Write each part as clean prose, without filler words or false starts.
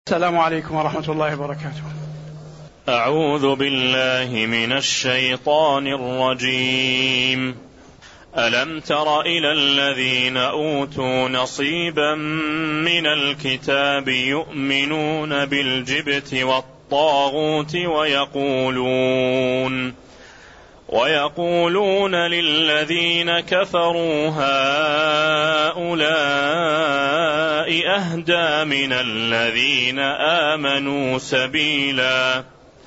السلام عليكم ورحمة الله وبركاته. أعوذ بالله من الشيطان الرجيم. ألم تر إلى الذين أوتوا نصيبا من الكتاب يؤمنون بالجبت والطاغوت ويقولون للذين كفروا هؤلاء أهدى من الذين آمنوا سبيلا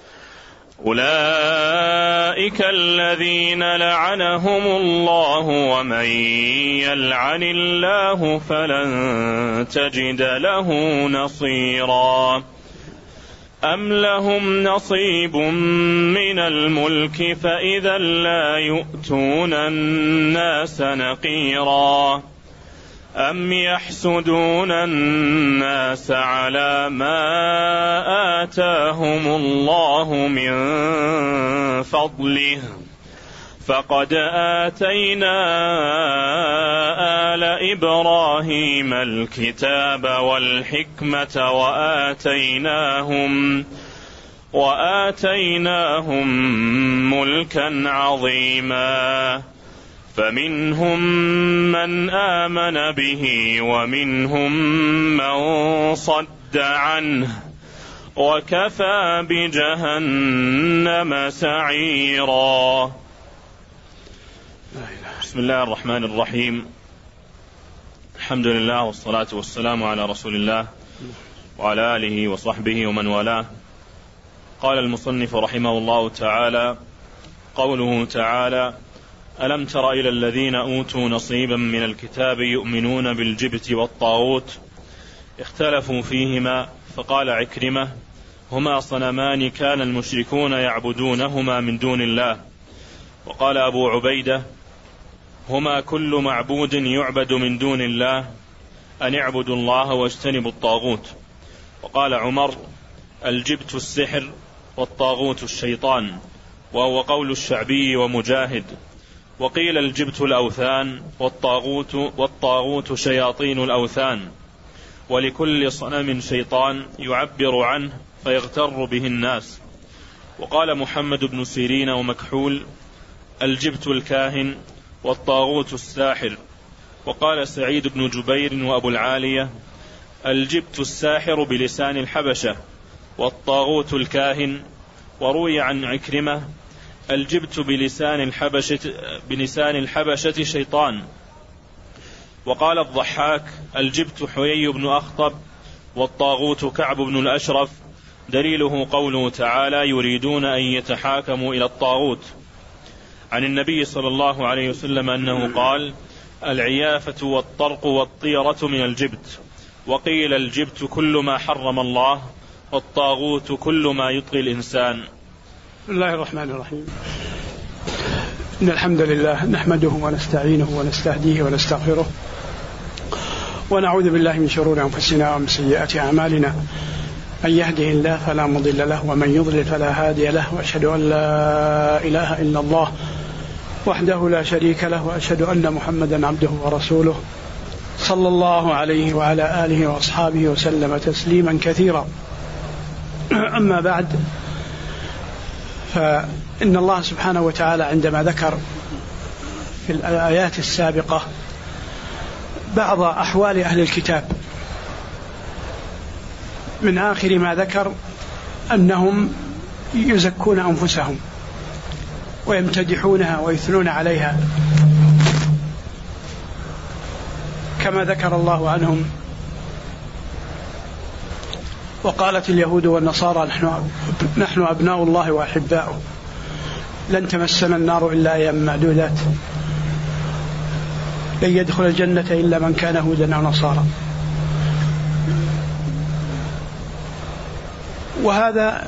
أولئك الذين لعنهم الله ومن يلعن الله فلن تجد له نصيرا أم لهم نصيب من الملك فإذا لا يؤتون الناس نقيرا أم يحسدون الناس على ما آتاهم الله من فضله فقد آتينا آل إبراهيم الكتاب والحكمة وآتيناهم ملكا عظيما فمنهم من آمن به ومنهم من صد عنه وكفى بجهنم سعيرا. بسم الله الرحمن الرحيم. الحمد لله والصلاة والسلام على رسول الله وعلى آله وصحبه ومن والاه. قال المصنف رحمه الله تعالى: قوله تعالى: ألم تر إلى الذين أوتوا نصيبا من الكتاب يؤمنون بالجبت والطاغوت اختلفوا فيهما فقال عكرمة: هما صنمان كان المشركون يعبدونهما من دون الله. وقال أبو عبيدة: هما كل معبود يعبد من دون الله أن اعبدوا الله واجتنبوا الطاغوت. وقال عمر: الجبت السحر والطاغوت الشيطان، وهو قول الشعبي ومجاهد. وقيل الجبت الأوثان والطاغوت شياطين الأوثان، ولكل صنم شيطان يعبر عنه فيغتر به الناس. وقال محمد بن سيرين ومكحول: الجبت الكاهن والطاغوت الساحر. وقال سعيد بن جبير وأبو العالية: الجبت الساحر بلسان الحبشة والطاغوت الكاهن. وروي عن عكرمة: الجبت بلسان الحبشة شيطان. وقال الضحاك: الجبت حيي بن أخطب والطاغوت كعب بن الأشرف. دليله قوله تعالى: يريدون أن يتحاكموا إلى الطاغوت. عن النبي صلى الله عليه وسلم أنه قال: العيافة والطرق والطيرة من الجبت. وقيل الجبت كل ما حرم الله، والطاغوت كل ما يطغي الإنسان. بسم الله الرحمن الرحيم. إن الحمد لله نحمده ونستعينه ونستهديه ونستغفره، ونعوذ بالله من شرور أنفسنا ومن سيئات أعمالنا. من يهده الله فلا مضل له ومن يضلل فلا هادي له، وأشهد أن لا إله إلا الله وحده لا شريك له، وأشهد أن محمدا عبده ورسوله صلى الله عليه وعلى آله وأصحابه وسلم تسليما كثيرا. أما بعد، فإن الله سبحانه وتعالى عندما ذكر في الآيات السابقة بعض أحوال أهل الكتاب، من آخر ما ذكر أنهم يزكون أنفسهم ويمتدحونها ويثنون عليها، كما ذكر الله عنهم: وقالت اليهود والنصارى نحن أبناء الله وأحباؤه لن تمسنا النار إلا أيام معدودات، لن يدخل الجنة إلا من كان هودا أو نصارى. وهذا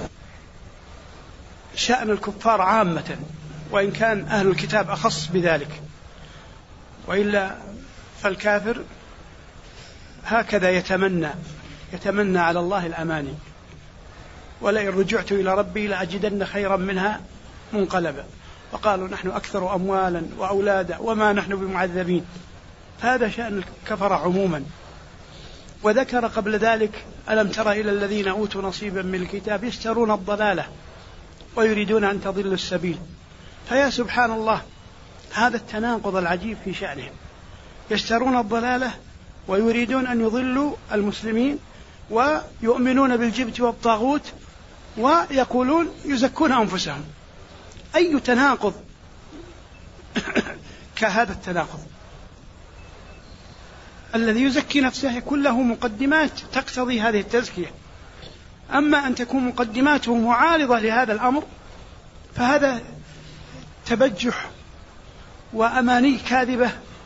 شأن الكفار عامة، وإن كان أهل الكتاب أخص بذلك، وإلا فالكافر هكذا يتمنى على الله الأماني: ولئن رجعت إلى ربي لأجدن خيرا منها منقلبا. وقالوا نحن أكثر أموالا وأولادا وما نحن بمعذبين. هذا شأن الكفر عموما، وذكر قبل ذلك: ألم تر إلى الذين أوتوا نصيبا من الكتاب يشترون الضلالة ويريدون أن تضلوا السبيل. فيا سبحان الله، هذا التناقض العجيب في شأنهم، يشترون الضلالة ويريدون أن يضلوا المسلمين، ويؤمنون بالجبت والطاغوت، ويقولون يزكون أنفسهم. أي تناقض كهذا التناقض؟ الذي يزكي نفسه يكون له مقدمات تقتضي هذه التزكية، أما أن تكون مقدماته معارضة لهذا الأمر فهذا تبجح وأماني كاذبة.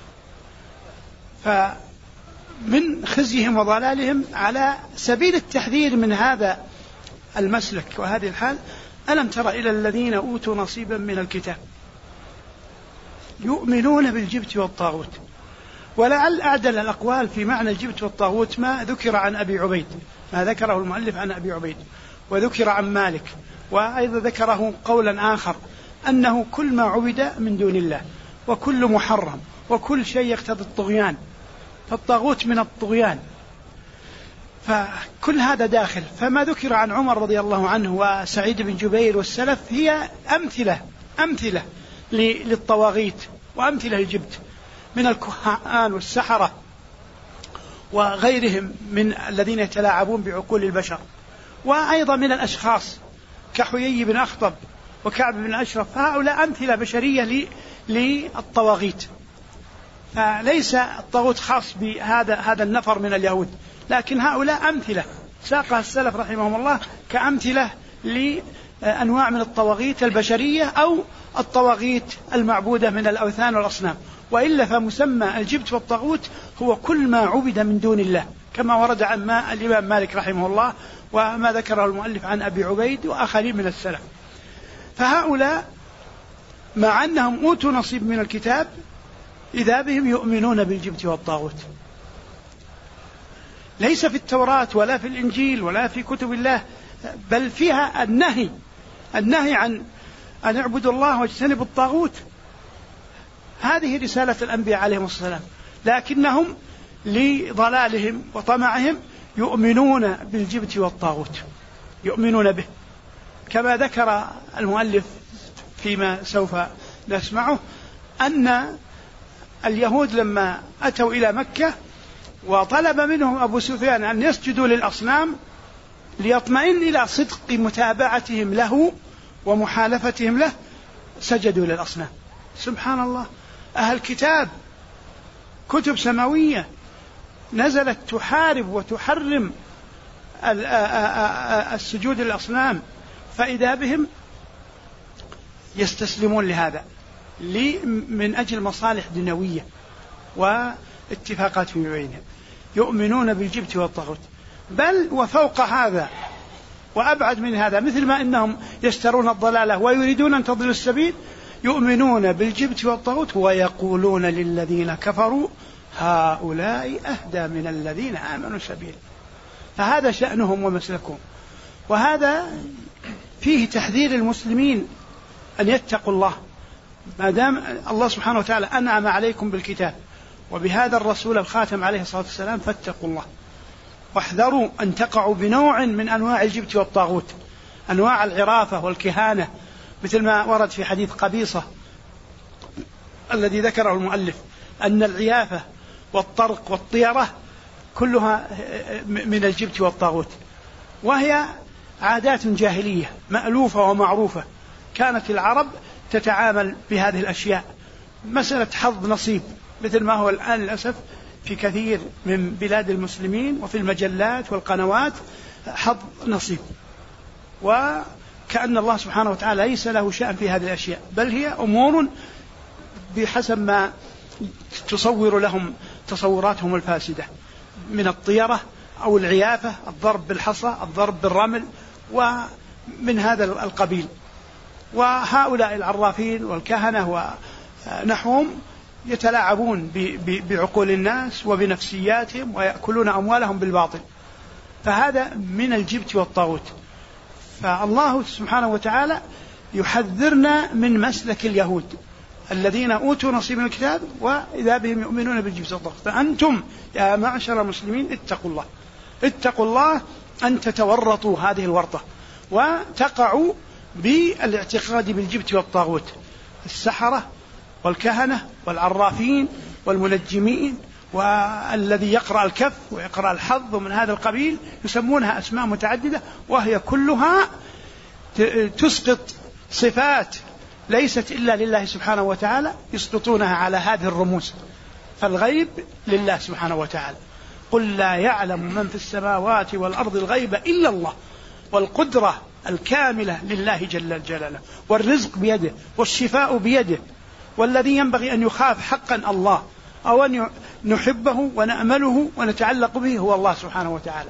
فمن خزيهم وضلالهم على سبيل التحذير من هذا المسلك وهذه الحال: ألم تر إلى الذين أوتوا نصيبا من الكتاب يؤمنون بالجبت والطاغوت. ولعل أعدل الأقوال في معنى الجبت والطاغوت ما ذكر عن أبي عبيد، ما ذكره المؤلف عن أبي عبيد، وذكر عن مالك، وأيضا ذكره قولا آخر أنه كل ما عبد من دون الله، وكل محرم، وكل شيء يقتضي الطغيان، فالطاغوت من الطغيان، فكل هذا داخل. فما ذكر عن عمر رضي الله عنه وسعيد بن جبير والسلف هي أمثلة للطواغيت وأمثلة للجبت من الكهان والسحرة وغيرهم من الذين يتلاعبون بعقول البشر، وأيضا من الأشخاص كحيي بن أخطب وكعب بن أشرف. هؤلاء أمثلة بشرية للطواغيت، فليس الطاغوت خاص بهذا النفر من اليهود، لكن هؤلاء أمثلة ساقها السلف رحمهم الله كأمثلة لأنواع من الطواغيت البشرية أو الطواغيت المعبودة من الأوثان والأصنام. وإلا فمسمى الجبت والطاغوت هو كل ما عبد من دون الله، كما ورد عن الإمام مالك رحمه الله وما ذكره المؤلف عن أبي عبيد وآخرين من السلف. فهؤلاء مع أنهم أوتوا نصيب من الكتاب إذا بهم يؤمنون بالجبت والطاغوت. ليس في التوراة ولا في الإنجيل ولا في كتب الله، بل فيها النهي عن أن اعبدوا الله واجتنبوا الطاغوت. هذه رسالة الأنبياء عليهم السلام، لكنهم لضلالهم وطمعهم يؤمنون بالجبت والطاغوت، يؤمنون به، كما ذكر المؤلف فيما سوف نسمعه أن اليهود لما أتوا إلى مكة وطلب منهم أبو سفيان أن يسجدوا للأصنام ليطمئن إلى صدق متابعتهم له ومحالفتهم له، سجدوا للأصنام. سبحان الله، أهل كتاب، كتب سماوية نزلت تحارب وتحرم السجود للأصنام، فإذا بهم يستسلمون لهذا من أجل مصالح دنيوية واتفاقات في بينهم، يؤمنون بالجبت والطاغوت. بل وفوق هذا وأبعد من هذا، مثل ما إنهم يشترون الضلالة ويريدون أن تضلوا السبيل، يؤمنون بالجبت والطاغوت ويقولون للذين كفروا هؤلاء أهدى من الذين آمنوا سبيلا. فهذا شأنهم ومسلكهم، وهذا فيه تحذير المسلمين أن يتقوا الله، ما دام الله سبحانه وتعالى أنعم عليكم بالكتاب وبهذا الرسول الخاتم عليه الصلاة والسلام، فاتقوا الله واحذروا أن تقعوا بنوع من أنواع الجبت والطاغوت، أنواع العرافة والكهانة، مثل ما ورد في حديث قبيصة الذي ذكره المؤلف أن العيافة والطرق والطيرة كلها من الجبت والطاغوت، وهي عادات جاهلية مألوفة ومعروفة، كانت العرب تتعامل بهذه الأشياء، مسألة حظ نصيب، مثل ما هو الآن للأسف في كثير من بلاد المسلمين وفي المجلات والقنوات، حظ نصيب، وكأن الله سبحانه وتعالى ليس له شأن في هذه الأشياء، بل هي أمور بحسب ما تصور لهم تصوراتهم الفاسدة من الطيرة أو العيافة، الضرب بالحصى، الضرب بالرمل، ومن هذا القبيل. وهؤلاء العرافين والكهنة ونحوهم يتلاعبون بعقول الناس وبنفسياتهم ويأكلون أموالهم بالباطل، فهذا من الجبت والطاغوت. فالله سبحانه وتعالى يحذرنا من مسلك اليهود الذين أوتوا نصيب من الكتاب وإذا بهم يؤمنون بالجبت والطاغوت. فأنتم يا معشر المسلمين اتقوا الله أن تتورطوا هذه الورطة وتقعوا بالاعتقاد بالجبت والطاغوت، السحرة والكهنة والعرافين والمنجمين والذي يقرأ الكف ويقرأ الحظ ومن هذا القبيل، يسمونها أسماء متعددة وهي كلها تسقط صفات ليست إلا لله سبحانه وتعالى، يسقطونها على هذه الرموز. فالغيب لله سبحانه وتعالى، قل لا يعلم من في السماوات والأرض الغيب إلا الله، والقدرة الكاملة لله جل جلاله، والرزق بيده والشفاء بيده، والذي ينبغي أن يخاف حقا الله أو أن نحبه ونأمله ونتعلق به هو الله سبحانه وتعالى.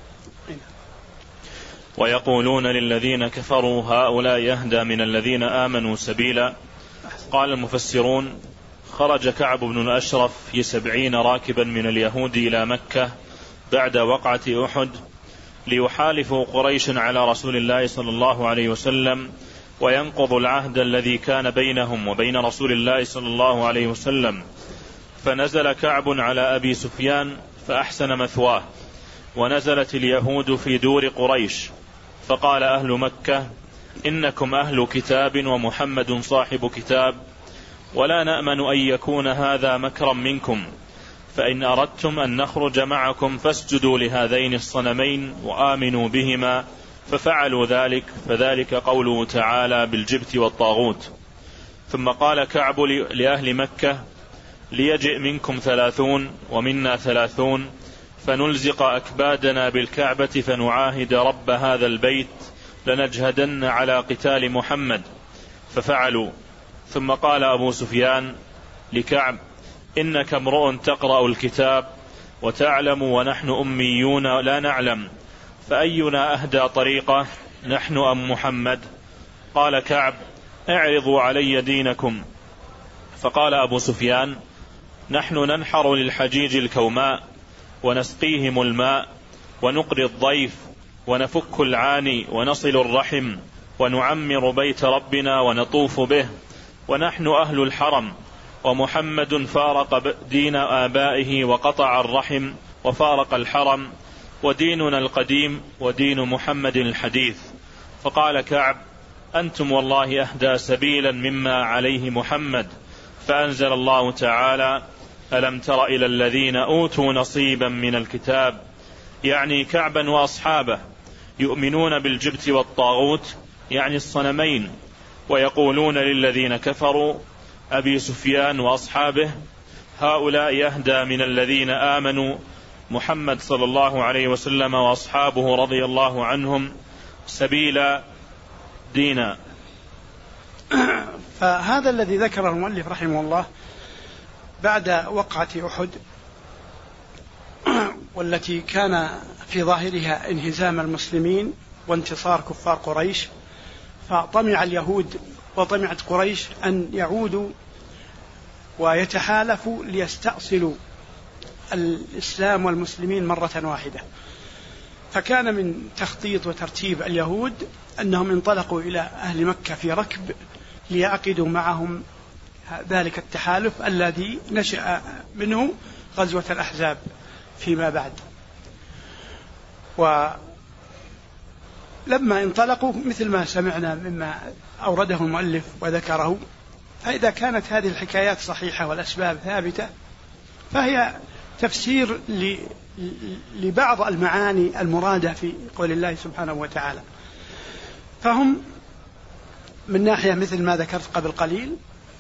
ويقولون للذين كفروا هؤلاء يهدى من الذين آمنوا سبيلا. قال المفسرون: خرج كعب بن الأشرف في 70 راكبا من اليهود إلى مكة بعد وقعة أحد ليحالفوا قريش على رسول الله صلى الله عليه وسلم وينقضوا العهد الذي كان بينهم وبين رسول الله صلى الله عليه وسلم. فنزل كعب على أبي سفيان فأحسن مثواه، ونزلت اليهود في دور قريش، فقال أهل مكة: إنكم أهل كتاب ومحمد صاحب كتاب، ولا نأمن أن يكون هذا مكرا منكم، فإن أردتم أن نخرج معكم فاسجدوا لهذين الصنمين وآمنوا بهما، ففعلوا ذلك، فذلك قوله تعالى بالجبت والطاغوت. ثم قال كعب لأهل مكة: ليجئ منكم 30 ومنا 30، فنلزق أكبادنا بالكعبة فنعاهد رب هذا البيت لنجهدن على قتال محمد، ففعلوا. ثم قال أبو سفيان لكعب: إنك امرؤ تقرأ الكتاب وتعلم ونحن أميون لا نعلم، فأينا أهدى طريقة، نحن أم محمد؟ قال كعب: اعرضوا علي دينكم. فقال أبو سفيان: نحن ننحر للحجيج الكوماء ونسقيهم الماء ونقري الضيف ونفك العاني ونصل الرحم ونعمر بيت ربنا ونطوف به، ونحن أهل الحرم، ومحمد فارق دين آبائه وقطع الرحم وفارق الحرم، وديننا القديم ودين محمد الحديث. فقال كعب: أنتم والله أهدى سبيلا مما عليه محمد. فأنزل الله تعالى: ألم تر إلى الذين أوتوا نصيبا من الكتاب، يعني كعبا وأصحابه، يؤمنون بالجبت والطاغوت، يعني الصنمين، ويقولون للذين كفروا أبي سفيان وأصحابه هؤلاء يهدى من الذين آمنوا محمد صلى الله عليه وسلم وأصحابه رضي الله عنهم سبيلا دينا. فهذا الذي ذكره المؤلف رحمه الله بعد وقعة أحد، والتي كان في ظاهرها انهزام المسلمين وانتصار كفار قريش، فطمع اليهود وطمعت قريش أن يعودوا ويتحالفوا ليستأصلوا الإسلام والمسلمين مرة واحدة. فكان من تخطيط وترتيب اليهود أنهم انطلقوا إلى أهل مكة في ركب ليعقدوا معهم ذلك التحالف الذي نشأ منه غزوة الأحزاب فيما بعد. ولما انطلقوا مثل ما سمعنا مما أورده المؤلف وذكره، فإذا كانت هذه الحكايات صحيحة والأسباب ثابتة فهي تفسير لبعض المعاني المرادة في قول الله سبحانه وتعالى. فهم من ناحية مثل ما ذكرت قبل قليل،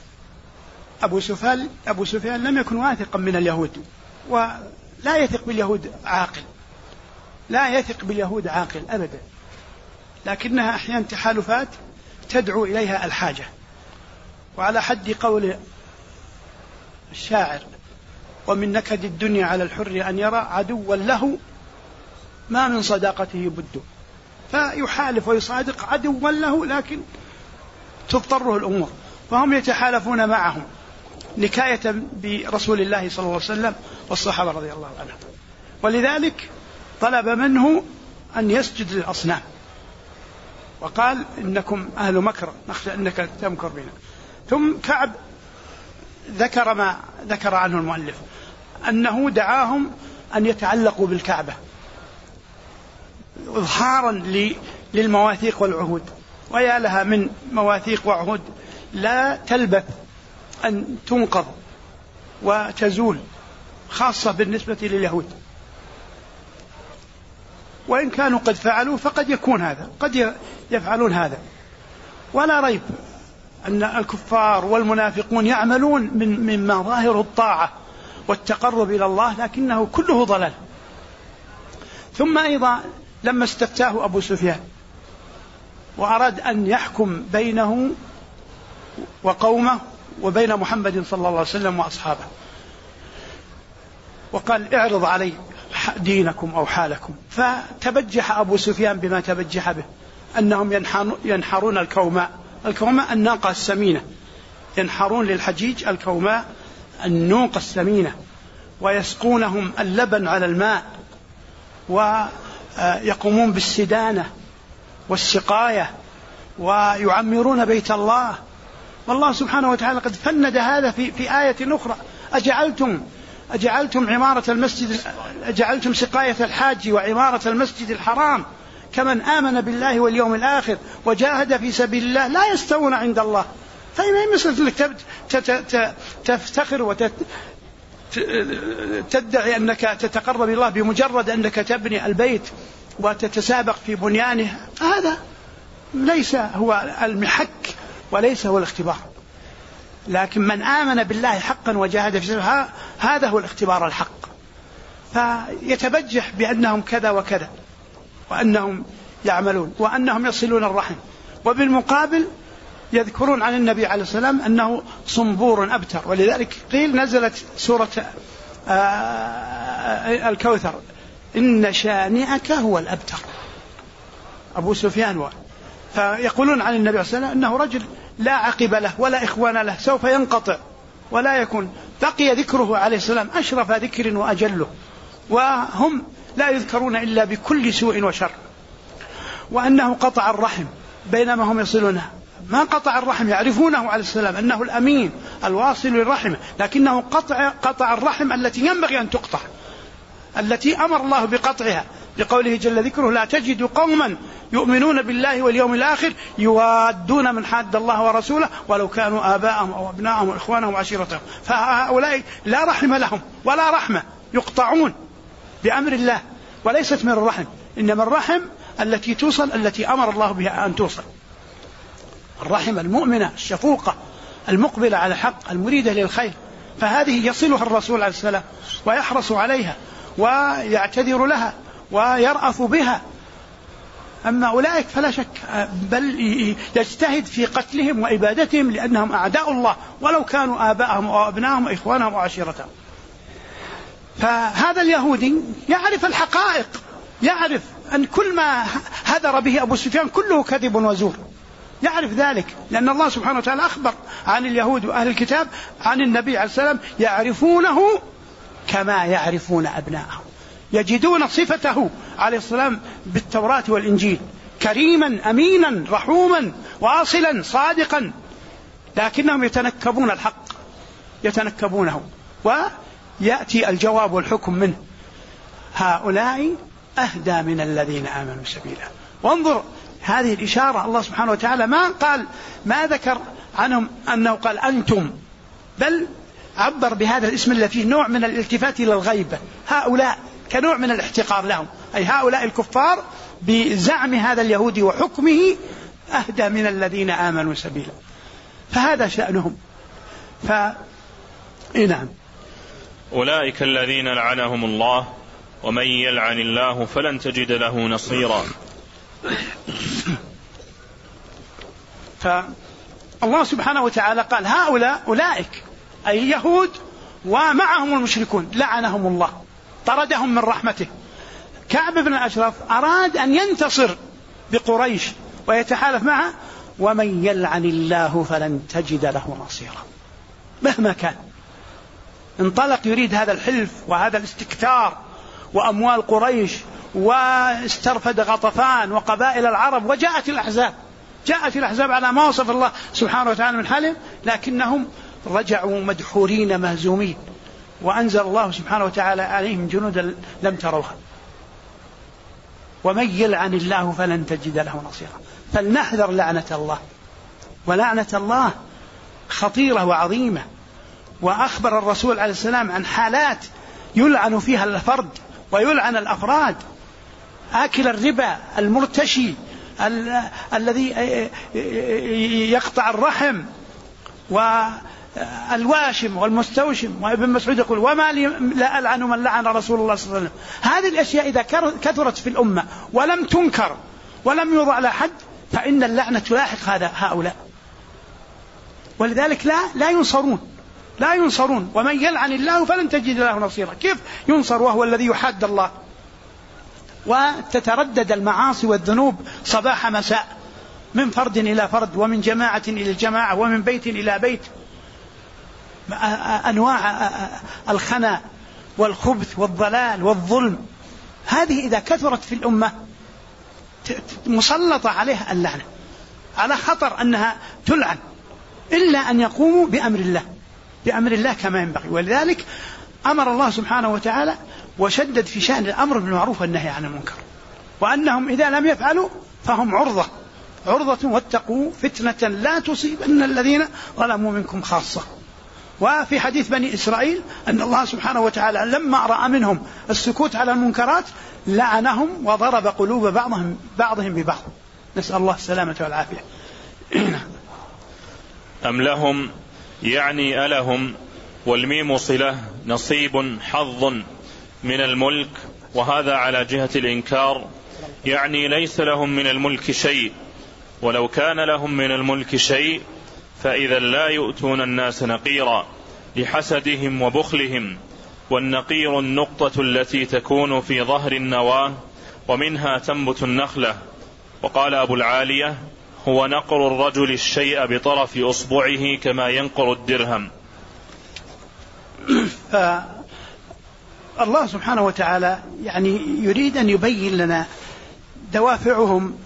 أبو سفيان لم يكن واثقا من اليهود، ولا يثق باليهود عاقل، لا يثق باليهود عاقل أبدا، لكنها أحيانا تحالفات تدعو إليها الحاجة. وعلى حد قول الشاعر: ومن نكد الدنيا على الحر أن يرى عدوا له ما من صداقته بد. فيحالف ويصادق عدوا له لكن تضطره الأمور، فهم يتحالفون معهم نكاية برسول الله صلى الله عليه وسلم والصحابة رضي الله عنهم. ولذلك طلب منه أن يسجد للأصنام، وقال: إنكم أهل مكر، نخشى أنك تمكر بنا. ثم كعب ذكر ما ذكر عنه المؤلف أنه دعاهم أن يتعلقوا بالكعبة إظهارا للمواثيق والعهود، ويا لها من مواثيق وعهود لا تلبث أن تنقض وتزول، خاصة بالنسبة لليهود، وإن كانوا قد فعلوا فقد يكون هذا، قد يفعلون هذا. ولا ريب أن الكفار والمنافقون يعملون مما ظاهر الطاعة والتقرب إلى الله، لكنه كله ضلال. ثم أيضا لما استفتاه أبو سفيان وأراد أن يحكم بينه وقومه وبين محمد صلى الله عليه وسلم وأصحابه، وقال اعرض علي دينكم أو حالكم، فتبجح أبو سفيان بما تبجح به، أنهم ينحرون الكوماء. الكوماء الناقة السمينة، ينحرون للحجيج الكوماء النوق السمينة، ويسقونهم اللبن على الماء، ويقومون بالسدانة والسقاية، ويعمرون بيت الله. والله سبحانه وتعالى قد فند هذا في آية أخرى: أجعلتم عمارة المسجد، أجعلتم سقاية الحاج وعمارة المسجد الحرام كمن آمن بالله واليوم الآخر وجاهد في سبيل الله لا يستوون عند الله. فما مثل لك تفتخر وتدعي أنك تتقرب إلى الله بمجرد أنك تبني البيت وتتسابق في بنيانه، هذا ليس هو المحك وليس هو الاختبار. لكن من آمن بالله حقا وجاهد في سبيله هذا هو الاختبار الحق. فيتبجح بأنهم كذا وكذا، وأنهم يعملون، وأنهم يصلون الرحم، وبالمقابل يذكرون عن النبي عليه السلام أنه صنبور أبتر. ولذلك قيل نزلت سورة الكوثر: إن شانئك هو الأبتر، أبو سفيان. فيقولون عن النبي عليه السلام أنه رجل لا عقب له ولا إخوان له، سوف ينقطع ولا يكون. بقي ذكره عليه السلام أشرف ذكر وأجله، وهم لا يذكرون إلا بكل سوء وشر. وأنه قطع الرحم بينما هم يصلونها، ما قطع الرحم، يعرفونه عليه السلام أنه الأمين الواصل للرحم، لكنه قطع الرحم التي ينبغي أن تقطع، التي أمر الله بقطعها، لقوله جل ذكره: لا تجد قوما يؤمنون بالله واليوم الآخر يوادون من حاد الله ورسوله ولو كانوا آباءهم أو أبناءهم وإخوانهم وعشيرتهم. فهؤلاء لا رحم لهم ولا رحمة، يقطعون بأمر الله، وليست من الرحم، إنما الرحم التي توصل، التي أمر الله بها أن توصل، الرحم المؤمنة الشفوقة المقبلة على الحق المريدة للخير. فهذه يصلها الرسول عليه السلام ويحرص عليها ويعتذر لها ويرأف بها. أما أولئك فلا شك بل يجتهد في قتلهم وإبادتهم، لأنهم أعداء الله ولو كانوا آباءهم أو أبناءهم وإخوانهم وعشيرتهم. فهذا اليهودي يعرف الحقائق، يعرف أن كل ما هدر به أبو سفيان كله كذب وزور، يعرف ذلك، لأن الله سبحانه وتعالى أخبر عن اليهود وأهل الكتاب عن النبي عليه السلام: يعرفونه كما يعرفون أبناءهم. يجدون صفته عليه السلام بالتوراة والإنجيل: كريما أمينا رحوما واصلا صادقا، لكنهم يتنكبون الحق، يتنكبونه، ويأتي الجواب والحكم منه: هؤلاء أهدى من الذين آمنوا سبيلا. وانظر هذه الإشارة، الله سبحانه وتعالى ما ذكر عنهم أنه قال أنتم، بل عبر بهذا الاسم الذي فيه نوع من الالتفات إلى الغيبة، هؤلاء، كنوع من الاحتقار لهم، أي هؤلاء الكفار بزعم هذا اليهودي وحكمه أهدى من الذين آمنوا سبيلا. فهذا شأنهم. نعم. أولئك الذين لعنهم الله ومن يلعن الله فلن تجد له نصيرا. فالله سبحانه وتعالى قال: هؤلاء أولئك أي اليهود ومعهم المشركون لعنهم الله، طردهم من رحمته. كعب بن الأشرف أراد أن ينتصر بقريش ويتحالف معه: ومن يلعن الله فلن تجد له نصيرا. مهما كان انطلق يريد هذا الحلف وهذا الاستكثار وأموال قريش، واسترفد غطفان وقبائل العرب، وجاءت الأحزاب، جاءت الأحزاب على ما وصف الله سبحانه وتعالى من حالهم، لكنهم رجعوا مدحورين مهزومين، وأنزل الله سبحانه وتعالى عليهم جنودا لم تروها. ومن يلعن الله فلن تجد له نصيرا. فلنحذر لعنة الله، ولعنة الله خطيرة وعظيمة. وأخبر الرسول عليه السلام عن حالات يلعن فيها الفرد ويلعن الأفراد: آكل الربا، المرتشي، الذي يقطع الرحم، والواشم والمستوشم. وابن مسعود يقول: وما لي لا ألعن من لعن رسول الله صلى الله عليه وسلم. هذه الأشياء إذا كثرت في الأمة ولم تنكر ولم يوضع لها حد فإن اللعنة تلاحق هؤلاء، ولذلك لا ينصرون. ومن يلعن الله فلن تجد له نصيرا. كيف ينصر وهو الذي يحاد الله؟ وتتردد المعاصي والذنوب صباح مساء، من فرد إلى فرد، ومن جماعة إلى جماعة، ومن بيت إلى بيت. أنواع الخنا والخبث والضلال والظلم، هذه إذا كثرت في الأمة مسلطة عليها اللعنة، على خطر أنها تلعن، إلا أن يقوموا بأمر الله كما ينبغي. ولذلك أمر الله سبحانه وتعالى وشدد في شأن الأمر بالمعروف والنهي عن المنكر، وأنهم إذا لم يفعلوا فهم عرضة واتقوا فتنة لا تصيبن الذين ظلموا منكم خاصة. وفي حديث بني إسرائيل أن الله سبحانه وتعالى لما رأى منهم السكوت على المنكرات لعنهم وضرب قلوب بعضهم ببعض، نسأل الله السلامة والعافية. أم لهم يعني ألهم، والميم صلة، نصيب حظ من الملك، وهذا على جهة الإنكار، يعني ليس لهم من الملك شيء، ولو كان لهم من الملك شيء فإذا لا يؤتون الناس نقيرا لحسدهم وبخلهم. والنقير النقطة التي تكون في ظهر النواة ومنها تنبت النخلة. وقال أبو العالية: هو نقر الرجل الشيء بطرف أصبعه كما ينقر الدرهم. الله سبحانه وتعالى يعني يريد أن يبين لنا دوافعهم،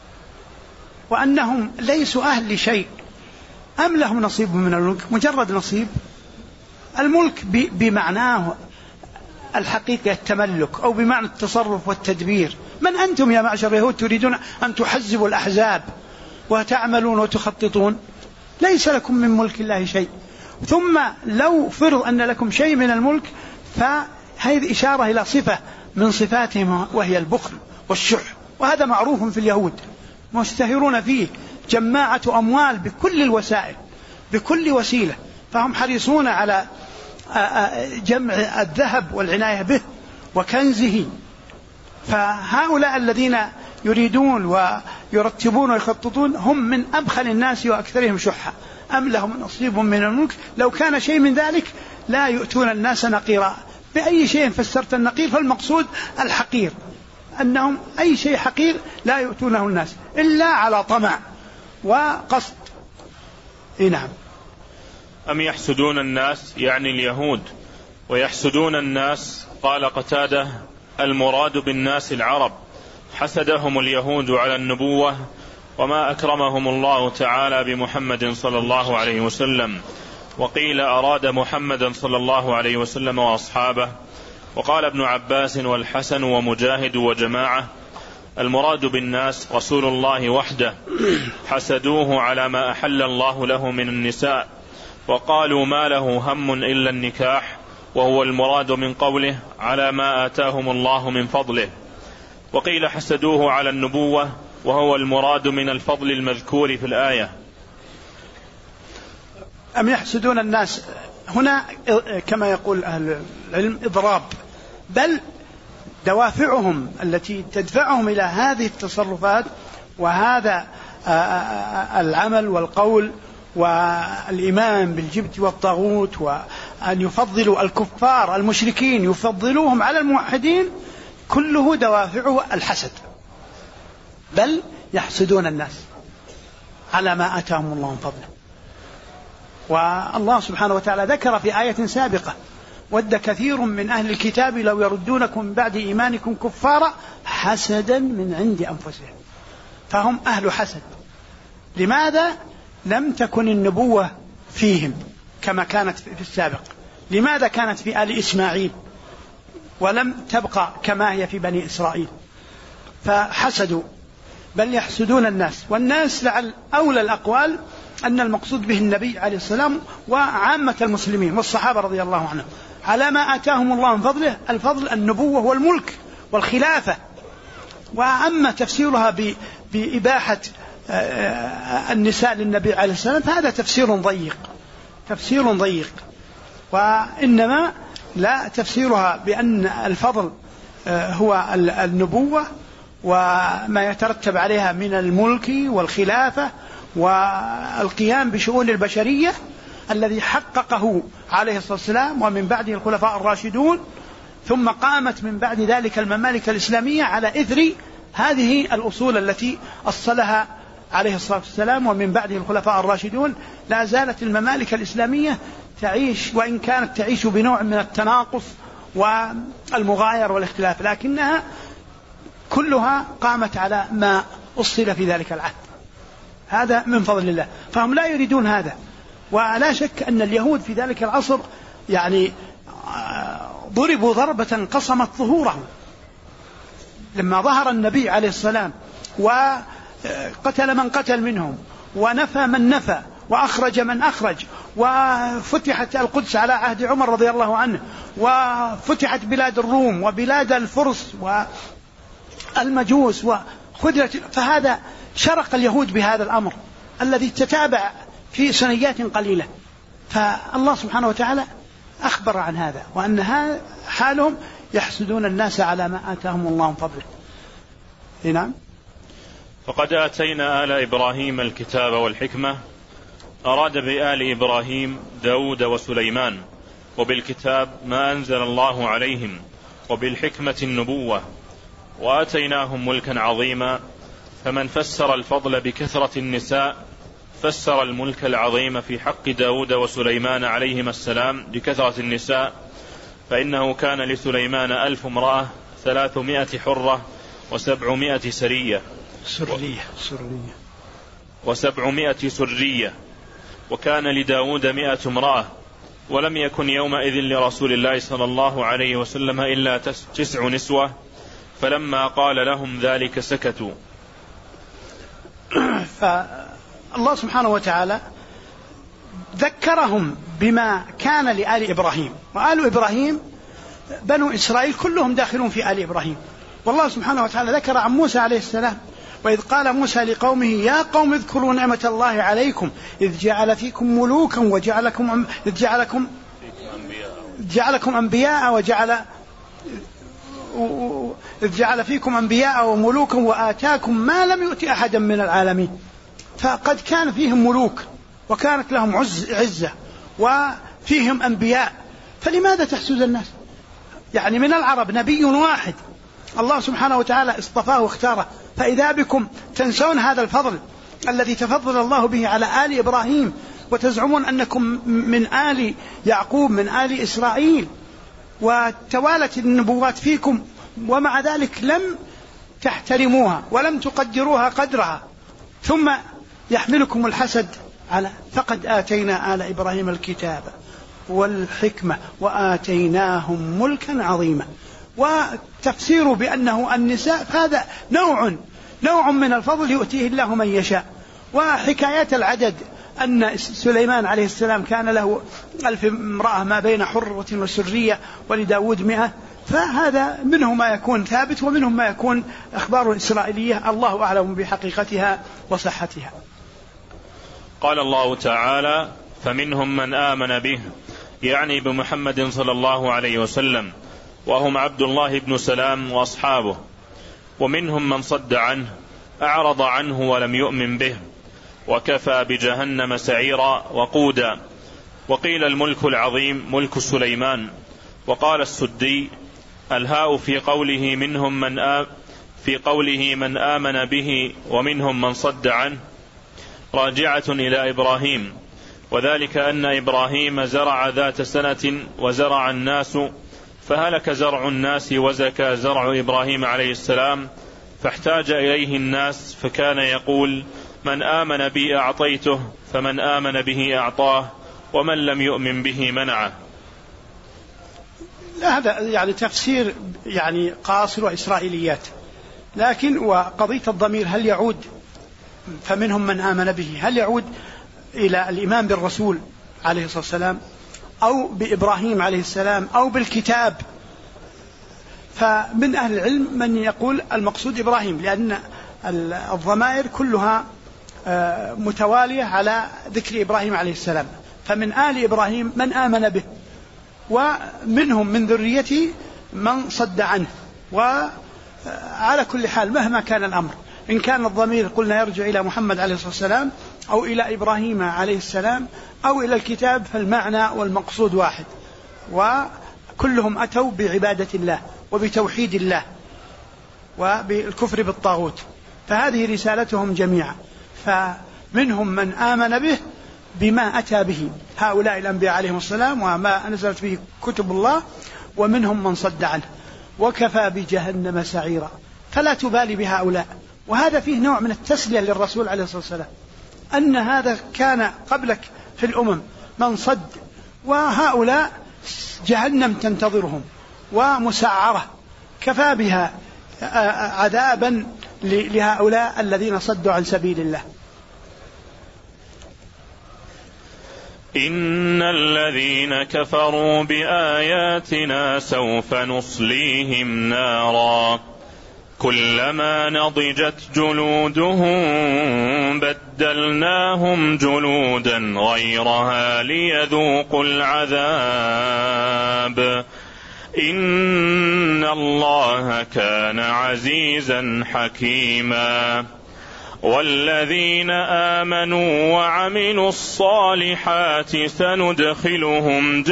وأنهم ليسوا أهل لشيء. أم لهم نصيب من الملك، مجرد نصيب. الملك بمعناه الحقيقة التملك، أو بمعنى التصرف والتدبير. من أنتم يا معشر اليهود تريدون أن تحزبوا الأحزاب وتعملون وتخططون؟ ليس لكم من ملك الله شيء. ثم لو فرض أن لكم شيء من الملك فهذه إشارة إلى صفة من صفاتهم، وهي البخل والشح، وهذا معروف في اليهود، مشتهرون فيه، جماعة أموال بكل الوسائل، بكل وسيلة، فهم حريصون على جمع الذهب والعناية به وكنزه. فهؤلاء الذين يريدون ويرتبون ويخططون هم من أبخل الناس وأكثرهم شحا. أم لهم نصيب من الملك، لو كان شيء من ذلك لا يؤتون الناس نقيرا. بأي شيء فسرت النقير؟ فالمقصود الحقير، أنهم أي شيء حقير لا يؤتونه الناس إلا على طمع وقصد. نعم. أم يحسدون الناس، يعني اليهود، ويحسدون الناس. قال قتادة: المراد بالناس العرب، حسدهم اليهود على النبوة، وما أكرمهم الله تعالى بمحمد صلى الله عليه وسلم. وقيل أراد محمدا صلى الله عليه وسلم وأصحابه. وقال ابن عباس والحسن ومجاهد وجماعة: المراد بالناس رسول الله وحده، حسدوه على ما أحل الله له من النساء، وقالوا ما له هم إلا النكاح، وهو المراد من قوله على ما آتاهم الله من فضله. وقيل حسدوه على النبوة، وهو المراد من الفضل المذكور في الآية. أم يحسدون الناس هنا كما يقول أهل العلم إضراب، بل دوافعهم التي تدفعهم إلى هذه التصرفات وهذا العمل والقول والإيمان بالجبت والطاغوت، وأن يفضلوا الكفار المشركين يفضلوهم على الموحدين، كله دوافعه الحسد. بل يحسدون الناس على ما آتاهم الله من فضله. والله سبحانه وتعالى ذكر في آية سابقة: ود كثير من أهل الكتاب لو يردونكم من بعد إيمانكم كفارا حسدا من عند أنفسهم. فهم أهل حسد. لماذا؟ لم تكن النبوة فيهم، كما كانت في السابق. لماذا كانت في آل إسماعيل ولم تبقى كما هي في بني إسرائيل؟ فحسدوا، بل يحسدون الناس. والناس لعل أولى الأقوال أن المقصود به النبي عليه السلام وعامة المسلمين والصحابة رضي الله عنهم على ما آتاهم الله من فضله. الفضل النبوة والملك والخلافة. وأما تفسيرها بإباحة النساء للنبي عليه السلام فهذا تفسير ضيق. وإنما لا تفسيرها بأن الفضل هو النبوة وما يترتب عليها من الملك والخلافة والقيام بشؤون البشرية الذي حققه عليه الصلاة والسلام ومن بعده الخلفاء الراشدون، ثم قامت من بعد ذلك الممالك الإسلامية على إثر هذه الأصول التي أصلها عليه الصلاة والسلام ومن بعده الخلفاء الراشدون. لا زالت الممالك الإسلامية تعيش، وإن كانت تعيش بنوع من التناقص والمغاير والاختلاف، لكنها كلها قامت على ما أصل في ذلك العهد. هذا من فضل الله، فهم لا يريدون هذا. ولا شك أن اليهود في ذلك العصر يعني ضربوا ضربة قصمت ظهورهم لما ظهر النبي عليه السلام وقتل من قتل منهم ونفى من نفى وأخرج من أخرج، وفتحت القدس على عهد عمر رضي الله عنه، وفتحت بلاد الروم وبلاد الفرس والمجوس وخذلت. فهذا شرق اليهود بهذا الأمر الذي تتابع في سنيات قليلة. فالله سبحانه وتعالى أخبر عن هذا، وأن حالهم يحسدون الناس على ما آتاهم الله من فضله. نعم. فقد آتينا آل إبراهيم الكتاب والحكمة، أراد بآل إبراهيم داود وسليمان، وبالكتاب ما أنزل الله عليهم، وبالحكمة النبوة، وآتيناهم ملكا عظيما. فمن فسر الفضل بكثرة النساء فسر الملك العظيم في حق داود وسليمان عليهما السلام بكثرة النساء، فإنه كان لسليمان 1000 امرأة 300 حرة و700 سرية و700 سرية، وكان لداود 100 امرأة، ولم يكن يومئذ لرسول الله صلى الله عليه وسلم إلا 9 نسوة، فلما قال لهم ذلك سكتوا. فالله سبحانه وتعالى ذكرهم بما كان لآل إبراهيم، وآل إبراهيم بنو إسرائيل كلهم داخلون في آل إبراهيم. والله سبحانه وتعالى ذكر عن موسى عليه السلام، وإذ قال موسى لقومه يا قوم اذكروا نعمة الله عليكم إذ جعل فيكم ملوكا وجعلكم جعلكم أنبياء إذ جعل فيكم أنبياء وملوكا وآتاكم ما لم يؤت أحدا من العالمين. فقد كان فيهم ملوك وكانت لهم عزة وفيهم أنبياء، فلماذا تحسد الناس؟ يعني من العرب نبي واحد الله سبحانه وتعالى اصطفاه واختاره، فإذا بكم تنسون هذا الفضل الذي تفضل الله به على آل إبراهيم، وتزعمون أنكم من آل يعقوب من آل إسرائيل، وتوالت النبوات فيكم، ومع ذلك لم تحترموها ولم تقدروها قدرها، ثم يحملكم الحسد على. فقد آتينا آل إبراهيم الكتاب والحكمة وآتيناهم ملكا عظيما. وتفسير بأنه النساء هذا نوع من الفضل يؤتيه الله من يشاء. وحكايات العدد أن سليمان عليه السلام كان له 1000 امرأة ما بين حرة وسرية، ولداود 100، فهذا منه ما يكون ثابت ومنهم ما يكون أخبار إسرائيلية الله أعلم بحقيقتها وصحتها. قال الله تعالى فمنهم من آمن به، يعني بمحمد صلى الله عليه وسلم، وهم عبد الله بن سلام وأصحابه، ومنهم من صد عنه أعرض عنه ولم يؤمن به، وكفى بجهنم سعيرا وقودا. وقيل الملك العظيم ملك سليمان. وقال السدي الهاء في قوله من آمن به ومنهم من صد عنه راجعة إلى إبراهيم، وذلك أن إبراهيم زرع ذات سنة وزرع الناس، فهلك زرع الناس وزكى زرع إبراهيم عليه السلام، فاحتاج إليه الناس، فكان يقول من آمن بي أعطيته، فمن آمن به أعطاه، ومن لم يؤمن به منعه. هذا يعني تفسير يعني قاصر وإسرائيليات. لكن وقضية الضمير هل يعود، فمنهم من آمن به، هل يعود إلى الإيمان بالرسول عليه الصلاة والسلام أو بإبراهيم عليه السلام أو بالكتاب؟ فمن أهل العلم من يقول المقصود إبراهيم، لأن الضمائر كلها متوالية على ذكر إبراهيم عليه السلام، فمن آل إبراهيم من آمن به، ومنهم من ذريته من صد عنه. وعلى كل حال مهما كان الأمر، إن كان الضمير قلنا يرجع إلى محمد عليه الصلاة والسلام أو إلى إبراهيم عليه السلام أو إلى الكتاب، فالمعنى والمقصود واحد، وكلهم أتوا بعبادة الله وبتوحيد الله وبالكفر بالطاغوت، فهذه رسالتهم جميعا. فمنهم من آمن به بما أتى به هؤلاء الأنبياء عليهم السلام وما نزلت به كتب الله، ومنهم من صد عنه، وكفى بجهنم سعيرا، فلا تبالي بهؤلاء. وهذا فيه نوع من التسلية للرسول عليه الصلاة والسلام، أن هذا كان قبلك في الأمم من صد، وهؤلاء جهنم تنتظرهم ومسعرة، كفى بها عذابا لهؤلاء الذين صدوا عن سبيل الله. إن الذين كفروا بآياتنا سوف نصليهم نارا كلما نضجت جلودهم بدلناهم جلودا غيرها ليذوقوا العذاب إن الله كان عزيزا حكيما. والذين آمنوا وعملوا الصالحات سندخلهم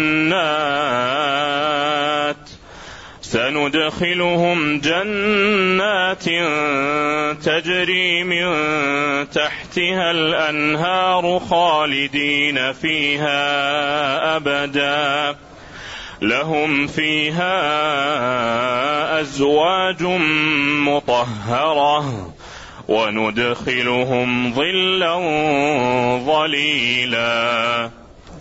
جنات تجري من تحتها الأنهار خالدين فيها أبدا لهم فيها أزواج مطهرة وندخلهم ظلا ظليلا.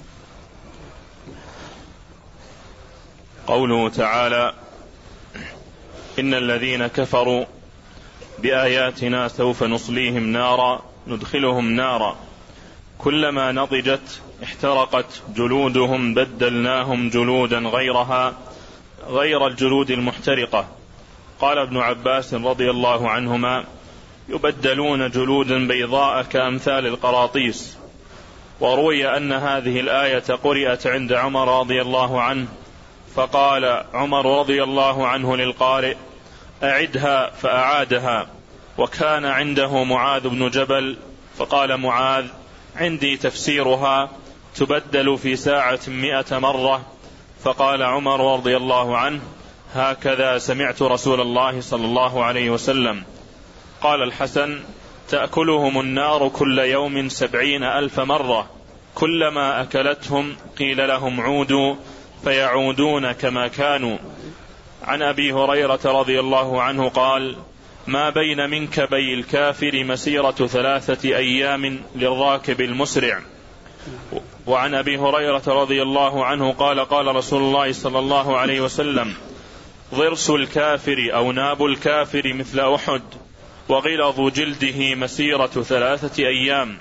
قوله تعالى إن الذين كفروا بآياتنا سوف نصليهم نارا ندخلهم نارا كلما نضجت احترقت جلودهم بدلناهم جلودا غيرها غير الجلود المحترقة. قال ابن عباس رضي الله عنهما يبدلون جلودا بيضاء كأمثال القراطيس. وروي أن هذه الآية قرأت عند عمر رضي الله عنه، فقال عمر رضي الله عنه للقارئ أعدها فأعادها. وكان عنده معاذ بن جبل، فقال معاذ عندي تفسيرها تبدل في ساعة 100 مرة. فقال عمر رضي الله عنه هكذا سمعت رسول الله صلى الله عليه وسلم. قال الحسن تأكلهم النار كل يوم 70,000 مرة كلما أكلتهم قيل لهم عودوا فيعودون كما كانوا. عن أبي هريرة رضي الله عنه قال ما بين منكبي الكافر مسيرة 3 أيام للراكب المسرع. وعن أبي هريرة رضي الله عنه قال قال رسول الله صلى الله عليه وسلم ضرس الكافر أو ناب الكافر مثل أحد وغلظ جلده مسيرة 3 أيام.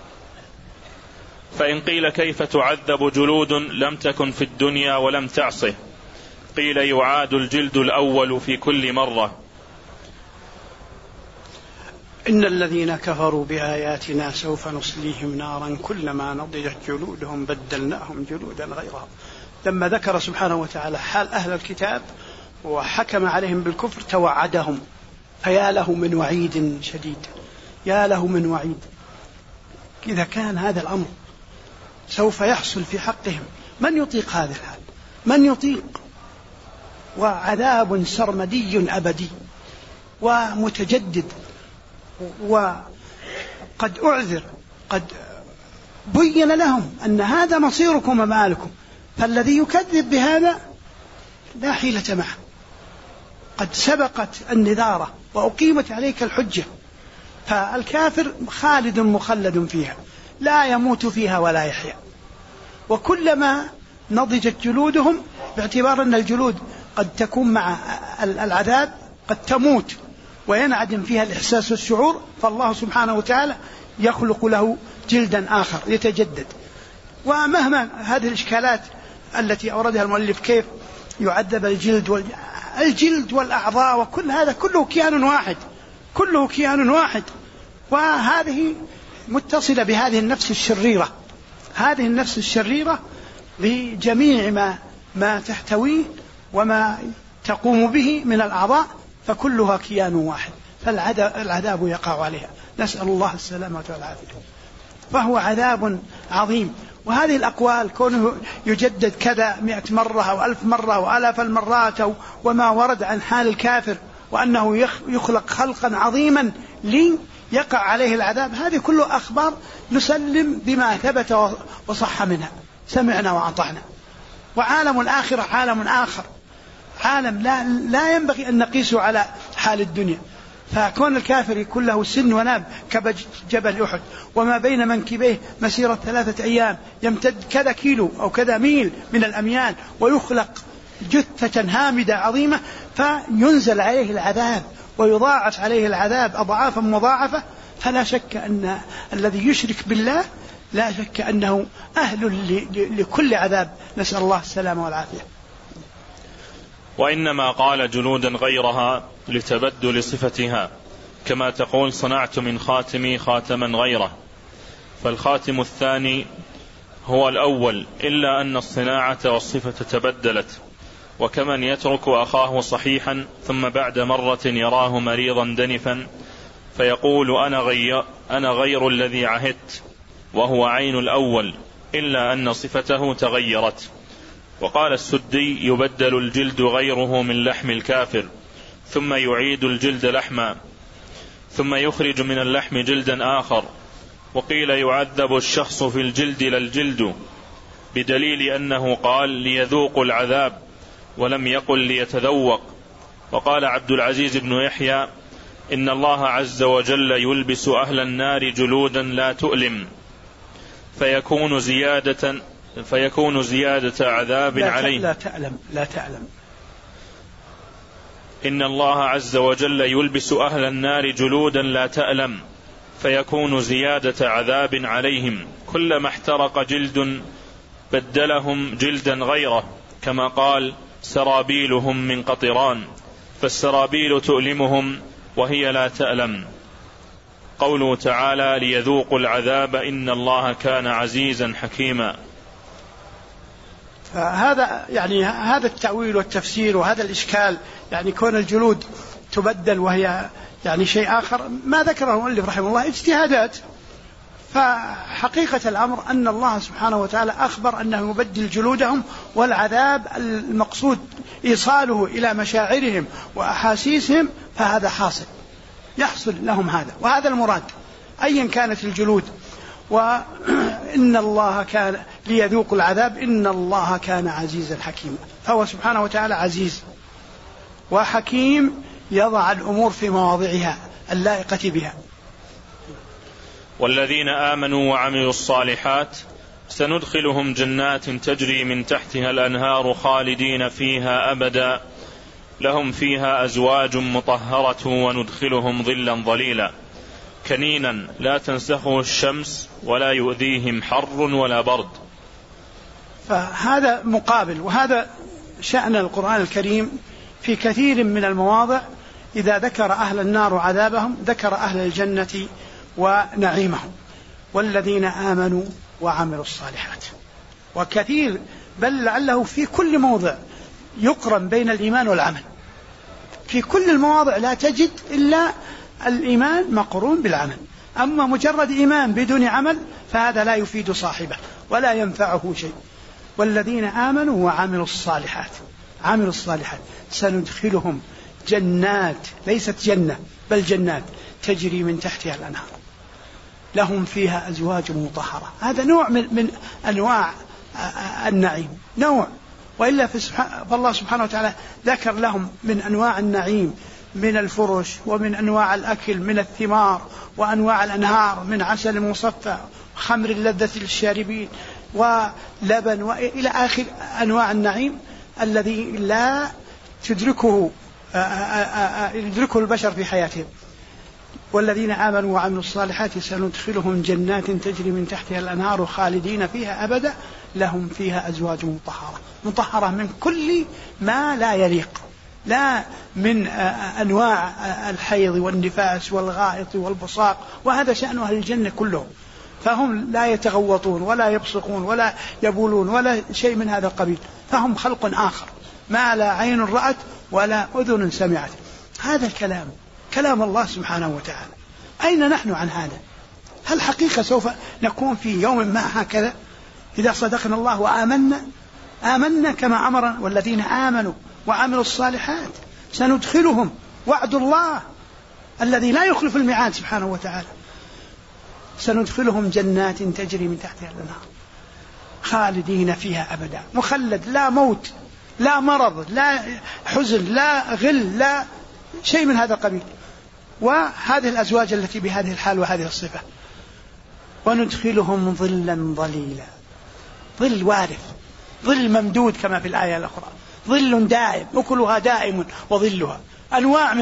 فإن قيل كيف تعذب جلود لم تكن في الدنيا ولم تعصه؟ قيل يعاد الجلد الأول في كل مرة. إن الذين كفروا بآياتنا سوف نصليهم نارا كلما نضجت جلودهم بدلناهم جلودا غيرها. لما ذكر سبحانه وتعالى حال أهل الكتاب وحكم عليهم بالكفر توعدهم، فيا له من وعيد شديد، يا له من وعيد. إذا كان هذا الأمر سوف يحصل في حقهم، من يطيق هذا الحال؟ من يطيق؟ وعذاب سرمدي أبدي ومتجدد، وقد أعذر، قد بين لهم أن هذا مصيركم ومآلكم، فالذي يكذب بهذا لا حيلة معه. قد سبقت النذارة وأقيمت عليك الحجة، فالكافر خالد مخلد فيها لا يموت فيها ولا يحيا. وكلما نضجت جلودهم، باعتبار أن الجلود قد تكون مع العذاب قد تموت وينعدم فيها الإحساس والشعور، فالله سبحانه وتعالى يخلق له جلدا آخر يتجدد. ومهما هذه الإشكالات التي أوردها المؤلف، كيف يعذب الجلد والأعضاء وكل هذا كله كيان واحد، كله كيان واحد، وهذه متصلة بهذه النفس الشريرة، هذه النفس الشريرة بجميع ما تحتويه وما تقوم به من الأعضاء، فكلها كيان واحد، فالعذاب يقع عليها، نسأل الله السلامة والعافية. فهو عذاب عظيم. وهذه الأقوال كونه يجدد كذا 100 مرة أو 1000 مرة أو آلاف المرات، وما ورد عن حال الكافر وأنه يخلق خلقا عظيما ليقع عليه العذاب، هذه كله أخبار نسلم بما ثبت وصح منها، سمعنا وأطعنا. وعالم الآخرة عالم آخر، عالم لا ينبغي أن نقيسه على حال الدنيا. فكون الكافر يكون له سن وناب كجبل أحد، وما بين منكبيه مسيرة 3 أيام، يمتد كذا كيلو أو كذا ميل من الأميال، ويخلق جثة هامدة عظيمة، فينزل عليه العذاب ويضاعف عليه العذاب أضعافا مضاعفة. فلا شك أن الذي يشرك بالله لا شك أنه أهل لكل عذاب، نسأل الله السلامة والعافية. وإنما قال جلودا غيرها لتبدل صفتها، كما تقول صنعت من خاتمي خاتما غيره، فالخاتم الثاني هو الأول، إلا أن الصناعة والصفة تبدلت. وكمن يترك أخاه صحيحا ثم بعد مرة يراه مريضا دنفا فيقول أنا غير الذي عهدت، وهو عين الأول، إلا أن صفته تغيرت. وقال السدي يبدل الجلد غيره من لحم الكافر، ثم يعيد الجلد لحما، ثم يخرج من اللحم جلدا آخر. وقيل يعذب الشخص في الجلد لا الجلد، بدليل أنه قال ليذوقوا العذاب ولم يقل ليتذوق. وقال عبد العزيز بن يحيى إن الله عز وجل يلبس أهل النار جلودا لا تؤلم، فيكون زيادة عذاب عليهم. لا تألم. إن الله عز وجل يلبس أهل النار جلودا لا تألم، فيكون زيادة عذاب عليهم، كلما احترق جلد بدلهم جلدا غيره، كما قال سرابيلهم من قطران، فالسرابيل تؤلمهم وهي لا تألم. قوله تعالى ليذوقوا العذاب إن الله كان عزيزا حكيما. فهذا يعني هذا التأويل والتفسير وهذا الإشكال، يعني كون الجلود تبدل وهي يعني شيء آخر، ما ذكره المؤلف رحمه الله اجتهادات. فحقيقة الأمر أن الله سبحانه وتعالى أخبر أنه يبدل جلودهم، والعذاب المقصود إيصاله إلى مشاعرهم وأحاسيسهم، فهذا حاصل يحصل لهم هذا، وهذا المراد أيا كانت الجلود. وإن الله كان ليذوقوا العذاب إن الله كان عزيزا حكيما، فهو سبحانه وتعالى عزيز وحكيم، يضع الأمور في مواضعها اللائقة بها. والذين آمنوا وعملوا الصالحات سندخلهم جنات تجري من تحتها الأنهار خالدين فيها أبدا، لهم فيها أزواج مطهرة وندخلهم ظلا ظليلا كنينا لا تنسخه الشمس ولا يؤذيهم حر ولا برد. فهذا مقابل، وهذا شأن القرآن الكريم في كثير من المواضع. إذا ذكر أهل النار عذابهم ذكر أهل الجنة ونعيمهم، والذين آمنوا وعملوا الصالحات. وكثير بل لعله في كل موضع يقرن بين الإيمان والعمل، في كل المواضع لا تجد إلا الإيمان مقرون بالعمل. أما مجرد إيمان بدون عمل فهذا لا يفيد صاحبه ولا ينفعه شيء. والذين آمنوا وعملوا الصالحات، عملوا الصالحات سندخلهم جنات، ليست جنة بل جنات تجري من تحتها الأنهار، لهم فيها أزواج مطهرة. هذا نوع من أنواع النعيم، نوع. وإلا فالله سبحانه وتعالى ذكر لهم من أنواع النعيم من الفرش ومن أنواع الأكل من الثمار وأنواع الأنهار من عسل مصفى خمر اللذة للشاربين ولبن وإلى آخر أنواع النعيم الذي لا يدركه البشر في حياتهم. والذين آمنوا وعملوا الصالحات سندخلهم جنات تجري من تحتها الأنهار خالدين فيها أبدا لهم فيها أزواج مطهرة من كل ما لا يليق، لا من أنواع الحيض والنفاس والغائط والبصاق، وهذا شأن أهل الجنة كلهم، فهم لا يتغوطون ولا يبصقون ولا يبولون ولا شيء من هذا القبيل، فهم خلق آخر ما لا عين رأت ولا أذن سمعت. هذا كلام الله سبحانه وتعالى. أين نحن عن هذا؟ هل حقيقة سوف نكون في يوم ما هكذا إذا صدقنا الله وآمنا كما أمرنا؟ والذين آمنوا وعملوا الصالحات سندخلهم، وعد الله الذي لا يخلف الميعاد سبحانه وتعالى، سندخلهم جنات تجري من تحتها الأنهار خالدين فيها أبدا، مخلد، لا موت لا مرض لا حزن لا غل لا شيء من هذا القبيل. وهذه الأزواج التي بهذه الحال وهذه الصفة. وندخلهم ظلا ظليلا، ظل وارف، ظل ممدود كما في الآية الأخرى، ظل دائم أكلها دائم وظلها، أنواع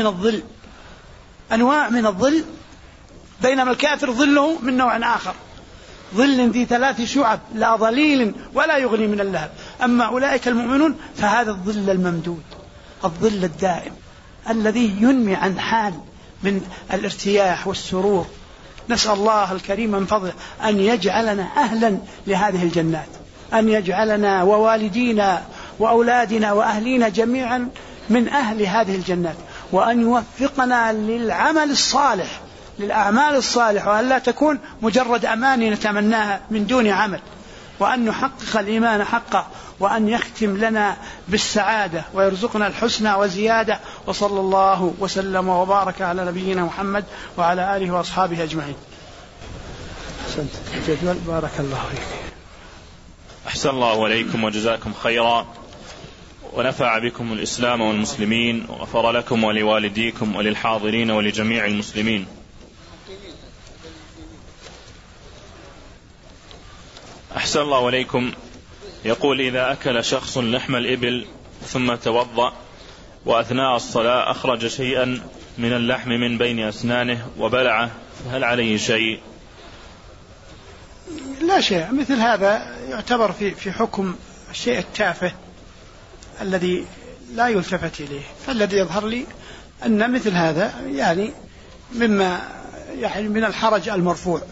من الظل، بينما الكافر ظله من نوع آخر، ظل ذي 3 شعب لا ظليل ولا يغني من اللهب. أما أولئك المؤمنون فهذا الظل الممدود، الظل الدائم الذي ينمي عن حال من الارتياح والسرور. نسأل الله الكريم من فضله أن يجعلنا أهلا لهذه الجنات، أن يجعلنا ووالدينا وأولادنا وأهلينا جميعا من أهل هذه الجنات، وأن يوفقنا للعمل الصالح، للأعمال الصالحة، وأن لا تكون مجرد أماني نتمناها من دون عمل، وأن نحقق الإيمان حقا، وأن يختم لنا بالسعادة ويرزقنا الحسنى وزيادة. وصلى الله وسلم وبارك على نبينا محمد وعلى آله وأصحابه أجمعين. جدول بارك الله فيك. أحسن الله عليكم وجزاكم خيرا، ونفع بكم الإسلام والمسلمين، وغفر لكم ولوالديكم وللحاضرين ولجميع المسلمين. أحسن الله عليكم. يقول: إذا أكل شخص لحم الإبل ثم توضأ وأثناء الصلاة أخرج شيئا من اللحم من بين أسنانه وبلعه، فهل عليه شيء؟ لا شيء، مثل هذا يعتبر في حكم الشيء التافه الذي لا يلتفت إليه. فالذي يظهر لي أن مثل هذا يعني مما يعني من الحرج المرفوع.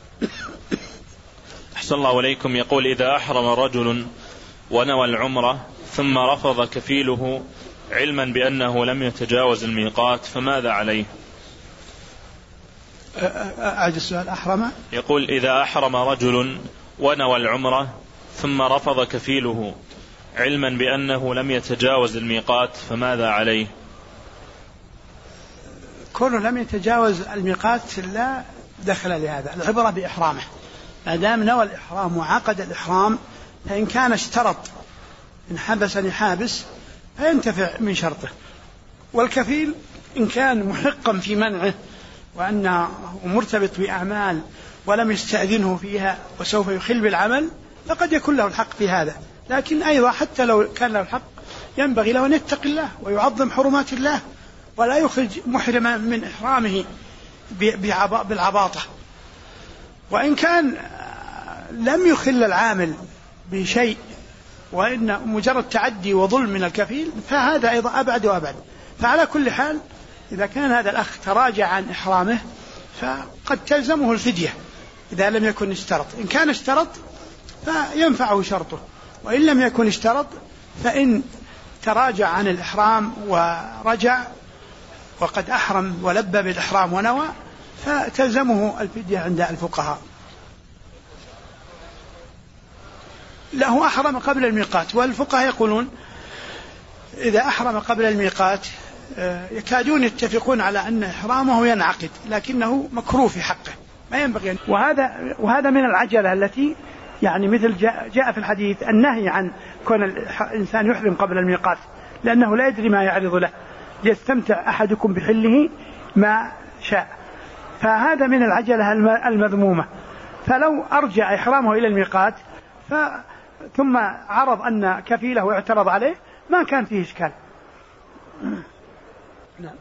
أحسن الله عليكم. يقول: إذا أحرم رجل ونوى العمرة ثم رفض كفيله علما بأنه لم يتجاوز الميقات، فماذا عليه؟ أعد السؤال. أحرم؟ يقول: إذا أحرم رجل ونوى العمرة ثم رفض كفيله علما بأنه لم يتجاوز الميقات، فماذا عليه؟ كونه لم يتجاوز الميقات لا دخل لهذا، العبرة بإحرامه، ما دام نوى الإحرام وعقد الإحرام، فإن كان اشترط إن حبسني حابس فينتفع من شرطه. والكفيل إن كان محقا في منعه وأنه مرتبط بأعمال ولم يستأذنه فيها وسوف يخل بالعمل، فقد يكون له الحق في هذا. لكن أيضا حتى لو كان له الحق ينبغي له أن يتقي الله ويعظم حرمات الله، ولا يخرج محرما من إحرامه بالعباطة. وإن كان لم يخل العامل بشيء وإن مجرد تعدي وظلم من الكفيل، فهذا أيضا أبعد وأبعد. فعلى كل حال إذا كان هذا الأخ تراجع عن إحرامه فقد تلزمه الفدية إذا لم يكن اشترط. إن كان اشترط فينفعه شرطه، وإن لم يكن اشترط فإن تراجع عن الإحرام ورجع وقد أحرم ولبى بالإحرام ونوى فتلزمه الفدية عند الفقهاء. له أحرم قبل الميقات، والفقهاء يقولون إذا أحرم قبل الميقات يكادون يتفقون على أن إحرامه ينعقد، لكنه مكروه في حقه، ما ينبغي. وهذا من العجلة التي يعني مثل جاء في الحديث النهي عن كون الإنسان يحرم قبل الميقات، لأنه لا يدري ما يعرض له، يستمتع أحدكم بحله ما شاء. فهذا من العجلة المذمومة. فلو أرجع إحرامه إلى الميقات ثم عرض أن كفيله واعترض عليه ما كان فيه إشكال. نعم.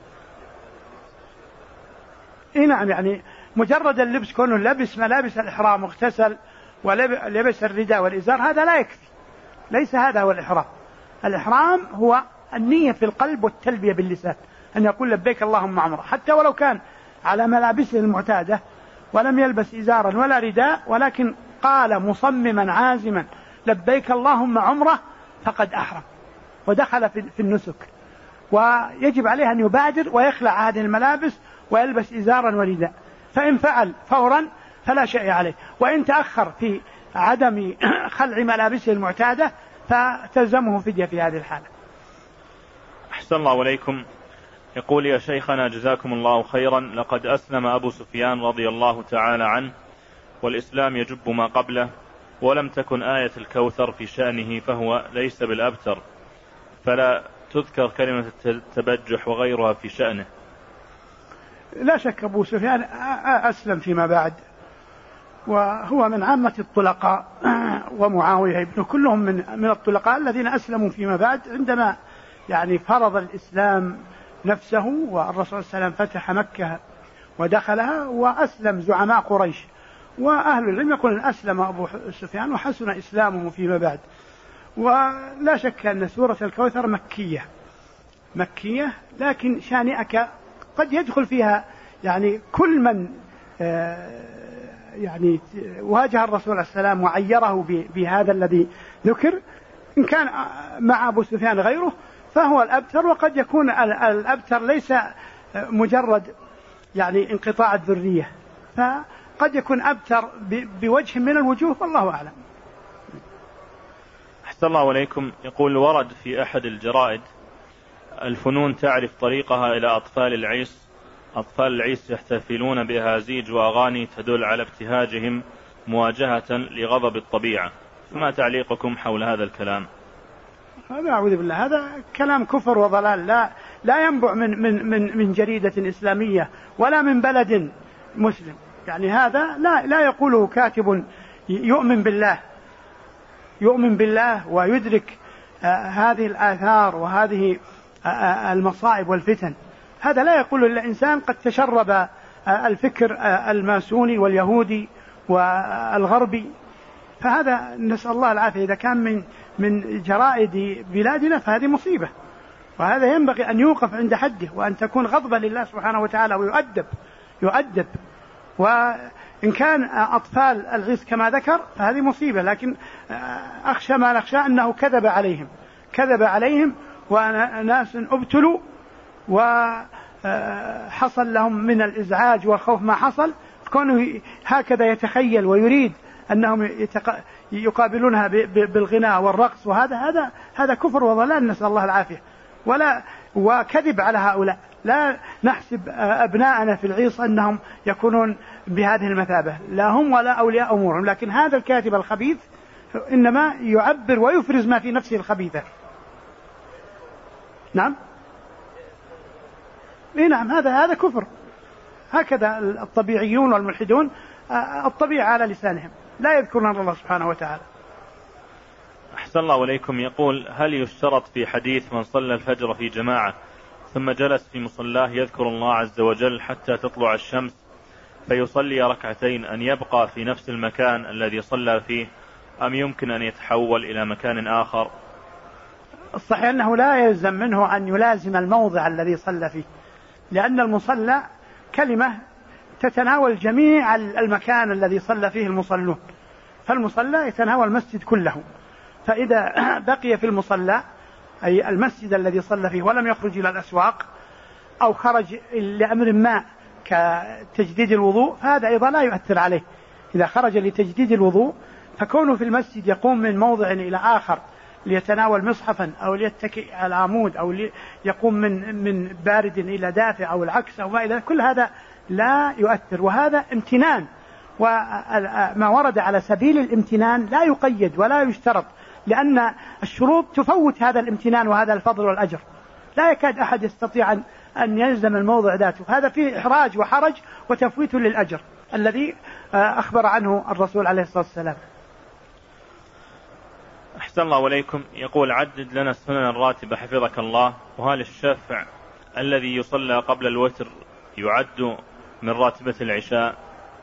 نعم، يعني مجرد اللبس، كونه لبس ملابس الإحرام واغتسل ولبس الرداء والإزار، هذا لا يكفي، ليس هذا هو الإحرام. الإحرام هو النية في القلب والتلبية باللسان، أن يقول لبيك اللهم عمرة، حتى ولو كان على ملابسه المعتادة ولم يلبس إزارا ولا رداء، ولكن قال مصمما عازما لبيك اللهم عمرة فقد أحرم ودخل في النسك. ويجب عليه أن يبادر ويخلع هذه الملابس ويلبس إزارا ورداء، فإن فعل فورا فلا شيء عليه، وإن تأخر في عدم خلع ملابسه المعتادة فتلزمه فدية في هذه الحالة. أحسن الله عليكم. يقول: يا شيخنا جزاكم الله خيرا، لقد أسلم أبو سفيان رضي الله تعالى عنه، والإسلام يجب ما قبله، ولم تكن آية الكوثر في شأنه، فهو ليس بالأبتر، فلا تذكر كلمة التبجح وغيرها في شأنه. لا شك أبو سفيان أسلم فيما بعد، وهو من عامة الطلقاء، ومعاوية ابن كلهم من الطلقاء الذين أسلموا فيما بعد، عندما يعني فرض الإسلام نفسه، والرسول صلى الله عليه وسلم فتح مكة ودخلها، وأسلم زعماء قريش، وأهل العلم يقول أسلم أبو سفيان وحسن إسلامه فيما بعد. ولا شك أن سورة الكوثر مكية، لكن شانئك قد يدخل فيها يعني كل من يعني واجه الرسول عليه السلام وعيره بهذا الذي ذكر، إن كان مع أبو سفيان غيره فهو الأبتر، وقد يكون الأبتر ليس مجرد يعني انقطاع الذرية، فقد يكون أبتر بوجه من الوجوه، والله أعلم. أحسن الله عليكم. يقول: ورد في أحد الجرائد: الفنون تعرف طريقها إلى أطفال العيس، أطفال العيس يحتفلون بأهازيج وأغاني تدل على ابتهاجهم مواجهة لغضب الطبيعة، فما تعليقكم حول هذا الكلام؟ هذا أعوذ بالله، هذا كلام كفر وضلال، لا ينبع من جريدة إسلامية ولا من بلد مسلم. يعني هذا لا يقوله كاتب يؤمن بالله ويدرك هذه الآثار وهذه المصائب والفتن. هذا لا يقول إلا إنسان قد تشرب الفكر الماسوني واليهودي والغربي، فهذا نسأل الله العافية. إذا كان من جرائد بلادنا فهذه مصيبة، وهذا ينبغي أن يوقف عند حده، وأن تكون غضبة لله سبحانه وتعالى ويؤدب. وإن كان أطفال العيس كما ذكر فهذه مصيبة، لكن أخشى ما نخشى أنه كذب عليهم وناس ابتلوا وحصل لهم من الإزعاج والخوف ما حصل، كونه هكذا يتخيل ويريد أنهم يقابلونها بالغناء والرقص، وهذا كفر وضلال، نسأل الله العافية. وكذب على هؤلاء. لا نحسب أبناءنا في العيص أنهم يكونون بهذه المثابة، لا هم ولا أولياء أمورهم، لكن هذا الكاتب الخبيث إنما يعبر ويفرز ما في نفسه الخبيثة. نعم، نعم، هذا كفر. هكذا الطبيعيون والملحدون، الطبيعة على لسانهم، لا يذكرون الله سبحانه وتعالى. أحسن الله عليكم. يقول: هل يشترط في حديث من صلى الفجر في جماعة ثم جلس في مصلاه يذكر الله عز وجل حتى تطلع الشمس فيصلي ركعتين أن يبقى في نفس المكان الذي صلى فيه، أم يمكن أن يتحول إلى مكان آخر؟ الصحيح أنه لا يلزم منه أن يلازم الموضع الذي صلى فيه، لأن المصلى كلمة تتناول جميع المكان الذي صلى فيه المصلون، فالمصلى يتناول المسجد كله. فإذا بقي في المصلى أي المسجد الذي صلى فيه ولم يخرج إلى الأسواق أو خرج لأمر ما كتجديد الوضوء، فهذا أيضا لا يؤثر عليه. إذا خرج لتجديد الوضوء فكونه في المسجد يقوم من موضع إلى آخر ليتناول مصحفا أو ليتكئ على عمود أو يقوم من بارد إلى دافئ أو العكس أو ما إلى، كل هذا لا يؤثر، وهذا امتنان، وما ورد على سبيل الامتنان لا يقيد ولا يشترط، لأن الشروط تفوت هذا الامتنان وهذا الفضل والأجر. لا يكاد أحد يستطيع أن يلزم الموضع ذاته، هذا فيه إحراج وحرج وتفويت للأجر الذي أخبر عنه الرسول عليه الصلاة والسلام. أحسن الله إليكم. يقول عدد لنا السنن الراتبة حفظك الله، وهل الشفع الذي يصلى قبل الوتر يعد من راتبة العشاء؟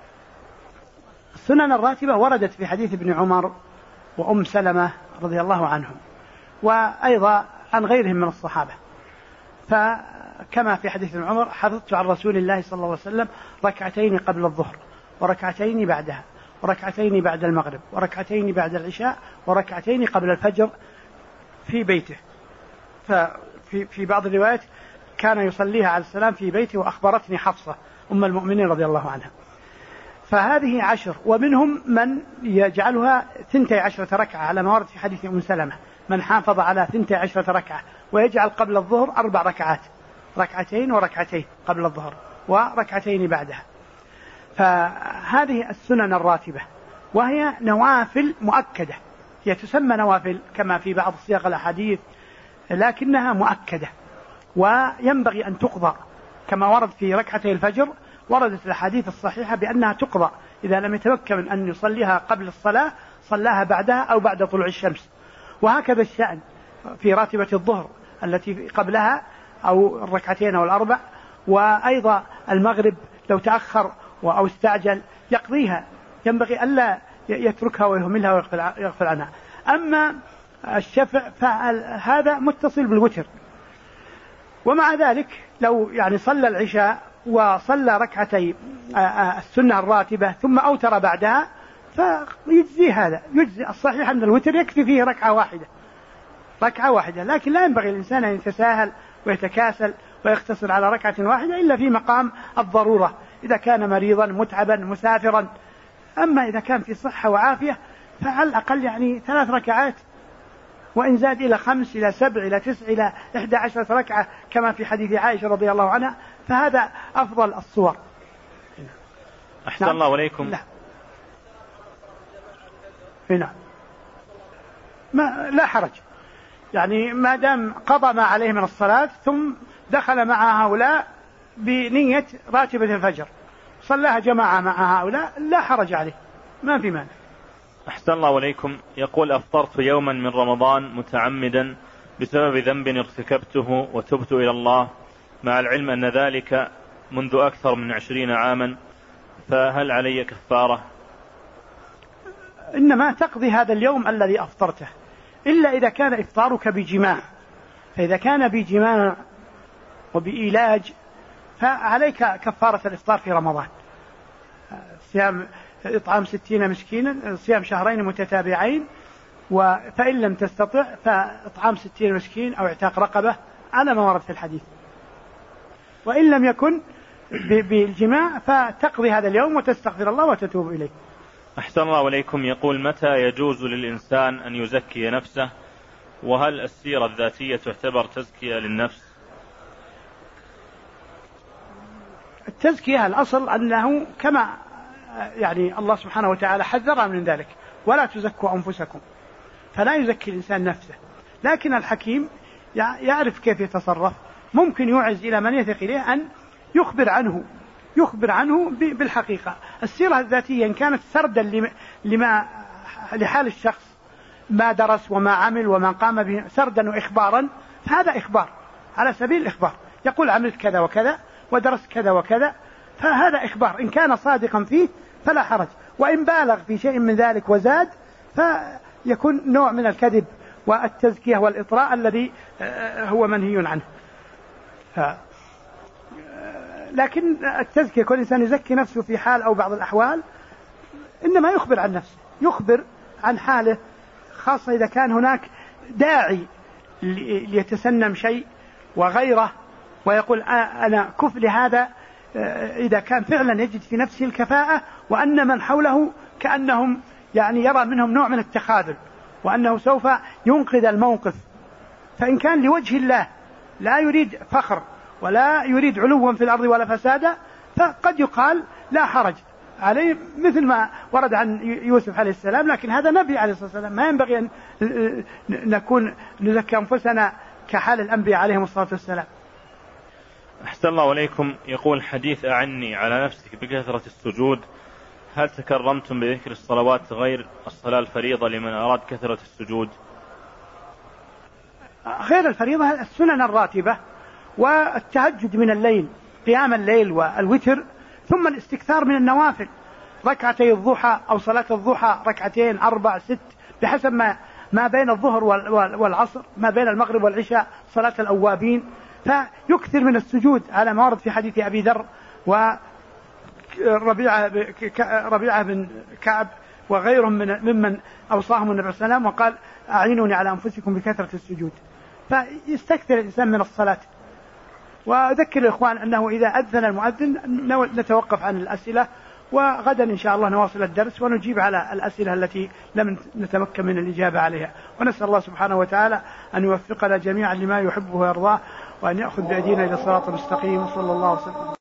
السنن الراتبة وردت في حديث ابن عمر وأم سلمة رضي الله عنهم، وأيضا عن غيرهم من الصحابة. فكما في حديث ابن عمر: حفظت عن رسول الله صلى الله عليه وسلم ركعتين قبل الظهر، وركعتين بعدها، وركعتين بعد المغرب، وركعتين بعد العشاء، وركعتين قبل الفجر في بيته. ففي بعض الروايات كان يصليها عليه السلام في بيته، وأخبرتني حفصة أم المؤمنين رضي الله عنها. فهذه 10، ومنهم من يجعلها 12 ركعة على ما ورد في حديث أم سلمة: من حافظ على 12 ركعة ويجعل قبل الظهر 4 ركعات، ركعتين وركعتين قبل الظهر وركعتين بعدها. فهذه السنن الراتبة، وهي نوافل مؤكدة، هي تسمى نوافل كما في بعض صيغ الأحاديث، لكنها مؤكدة وينبغي أن تقضى، كما ورد في ركعتي الفجر وردت الأحاديث الصحيحة بأنها تقضى إذا لم يتمكن من أن يصليها قبل الصلاة صلاها بعدها أو بعد طلوع الشمس. وهكذا الشأن في راتبة الظهر التي قبلها أو الركعتين أو الأربع، وأيضا المغرب لو تأخر أو استعجل يقضيها، ينبغي ألا يتركها ويهملها ويغفل عنها. أما الشفع فهذا متصل بالوتر، ومع ذلك لو صلى العشاء وصلى ركعتي السنة الراتبة ثم أوتر بعدها فيجزي هذا، يجزي. الصحيح أن الوتر يكفي فيه ركعة واحدة، لكن لا ينبغي الإنسان أن يتساهل ويتكاسل ويقتصر على ركعة واحدة إلا في مقام الضرورة، إذا كان مريضا متعبا مسافرا. أما إذا كان في صحة وعافية فعلى الأقل 3 ركعات، وإن زاد إلى 5 إلى 7 إلى 9 إلى 11 ركعة كما في حديث عائشة رضي الله عنها، فهذا أفضل الصور. أحسن الله إليكم. لا حرج، ما دام قضى ما عليه من الصلاة ثم دخل مع هؤلاء بنية راتبة الفجر، صلاها جماعة مع هؤلاء، لا حرج عليه، ما في مانع. أحسن الله إليكم. يقول أفطرت يوما من رمضان متعمدا بسبب ذنب ارتكبته وتبت إلى الله، مع العلم أن ذلك منذ أكثر من 20 عاما، فهل علي كفارة؟ إنما تقضي هذا اليوم الذي أفطرته، إلا إذا كان إفطارك بجماع. فإذا كان بجماع وبإيلاج فعليك كفارة الإفطار في رمضان، صيام إطعام 60 مسكينا، صيام شهرين متتابعين، فإن لم تستطع فإطعام 60 مسكين أو اعتاق رقبة على ما ورد في الحديث. وإن لم يكن بالجماع فتقضي هذا اليوم وتستغفر الله وتتوب إليه. أحسن الله إليكم. يقول متى يجوز للإنسان أن يزكي نفسه، وهل السيرة الذاتية تعتبر تزكية للنفس؟ التزكية الأصل أنه كما الله سبحانه وتعالى حذر من ذلك: ولا تزكوا أنفسكم، فلا يزكي الإنسان نفسه. لكن الحكيم يعرف كيف يتصرف، ممكن يوعز إلى من يثق إليه أن يخبر عنه بالحقيقة. السيرة الذاتية إن كانت سردا لحال الشخص، ما درس وما عمل وما قام به، سردا وإخبارا، فهذا إخبار على سبيل الإخبار، يقول عملت كذا وكذا ودرست كذا وكذا، فهذا إخبار. إن كان صادقا فيه فلا حرج، وإن بالغ في شيء من ذلك وزاد فيكون نوع من الكذب والتزكية والإطراء الذي هو منهي عنه. لكن التزكية كل إنسان يزكي نفسه في حال أو بعض الأحوال، إنما يخبر عن نفسه، يخبر عن حاله، خاصة إذا كان هناك داعي ليتسنم شيء وغيره ويقول أنا كف لهذا، إذا كان فعلا يجد في نفسه الكفاءة، وأن من حوله كأنهم يرى منهم نوع من التخاذل، وأنه سوف ينقذ الموقف. فإن كان لوجه الله لا يريد فخر ولا يريد علوا في الأرض ولا فسادا، فقد يقال لا حرج عليه، مثل ما ورد عن يوسف عليه السلام. لكن هذا نبي عليه الصلاة والسلام، ما ينبغي أن نزكي أنفسنا كحال الأنبياء عليهم الصلاة والسلام. أحسن الله إليكم. يقول حديث أعني على نفسك بكثرة السجود، هل تكرمتم بذكر الصلوات غير الصلاة الفريضة لمن أراد كثرة السجود؟ غير الفريضة السنن الراتبة والتهجد من الليل، قيام الليل والوتر، ثم الاستكثار من النوافل، ركعتي الضحى أو صلاة الضحى 2 4 6 بحسب ما بين الظهر والعصر، ما بين المغرب والعشاء صلاة الأوابين. فيكثر من السجود على ما ورد في حديث أبي ذر وربيعة بن كعب وغيرهم ممن أوصاهم النبي صلى الله عليه وسلم وقال أعينوني على أنفسكم بكثرة السجود. فيستكثر الإنسان من الصلاة. وأذكر الإخوان أنه إذا أذن المؤذن نتوقف عن الأسئلة، وغدا إن شاء الله نواصل الدرس ونجيب على الأسئلة التي لم نتمكن من الإجابة عليها. ونسأل الله سبحانه وتعالى أن يوفقنا جميعا لما يحبه ويرضاه، وأن يأخذ بأيدينا إلى الصراط المستقيم. صلى الله عليه وسلم.